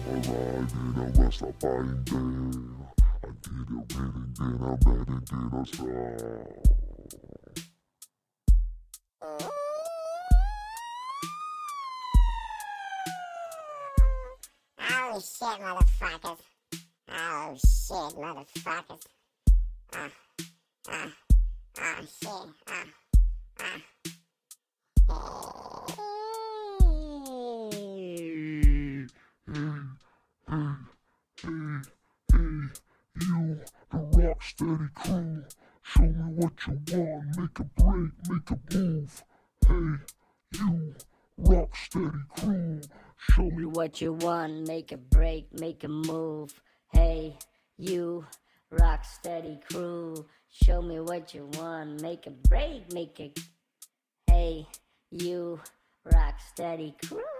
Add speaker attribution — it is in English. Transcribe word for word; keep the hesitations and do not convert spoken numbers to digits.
Speaker 1: Arrive in a rest of binding. I get it reading, then I'm ready to get a start.
Speaker 2: Oh shit, motherfuckers. Oh shit, motherfuckers. Ah, ah, ah, shit, ah, ah.
Speaker 1: You, the Rocksteady crew, show me what you want, make a break, make a move. Hey, you, Rocksteady crew, show me
Speaker 3: what you want, make a break, make a move. Hey, you, Rocksteady crew, show me what you want, make a break, make a... Hey, you, Rocksteady crew.